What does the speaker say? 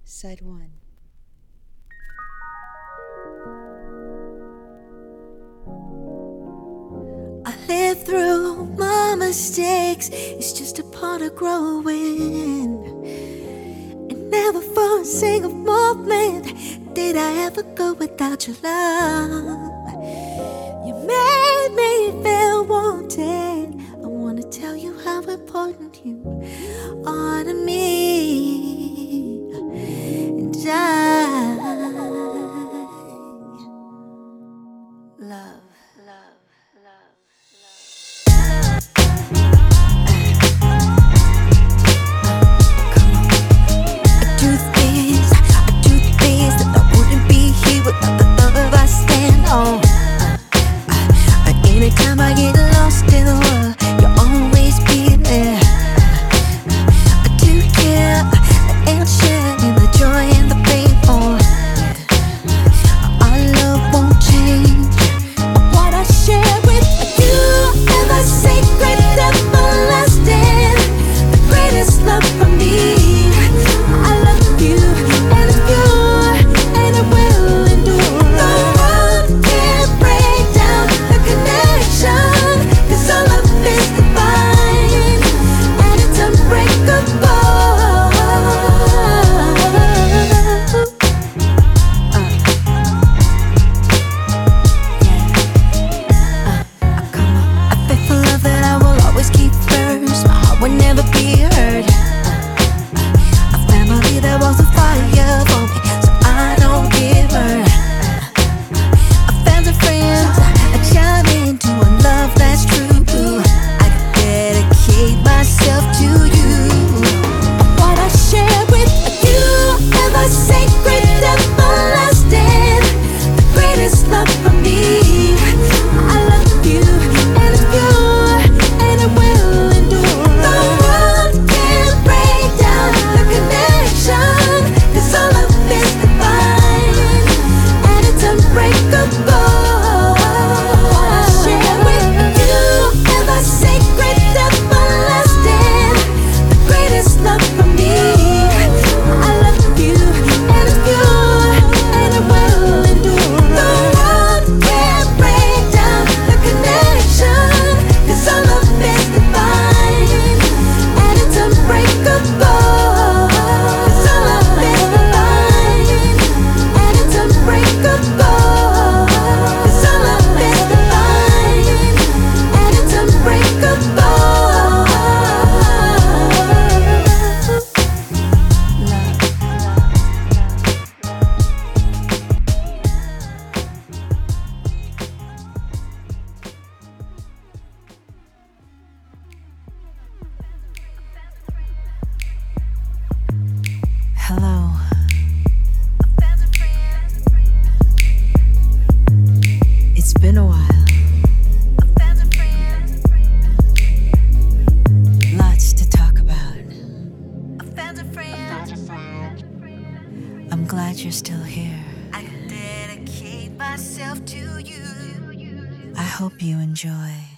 Side 1. I lived through my mistakes, it's just a part of growing. And never for a single moment did I ever go without your love. You made me feel wanted. I wanna tell you how important you are to me. And I love. Anytime I get lost in the world, you'll always be there. I do care and share in the joy and the pain. Oh, our love won't change. What I share with you, ever sacred, everlasting, the greatest love for me. I love you, and it's pure, and it will endure. The world can't break down the connection, 'cause our love is divine, and it's unbreakable. A faithful love that I will always keep first. My heart will never be hurt. A family that walks the fire for me, so I don't give her. Fans and friends, I chime into a love that's true. I dedicate myself to you. What I share with you, ever sacred, everlasting, the greatest love for me. I love you, and it's pure, and it will endure. The world can't break down the connection, 'cause our love is divine, and it's unbreakable. What I share with you, ever sacred, everlasting, the greatest love for me. I love you, and it's pure, and it will endure. The world can't break down the connection, 'cause our love is divine, and it's unbreakable. 'Cause our love is divine, and it's unbreakable. 'Cause our love is divine, and it's unbreakable. Hello. It's been a while. Lots to talk about. I'm glad you're still here. I dedicate myself to you. I hope you enjoy.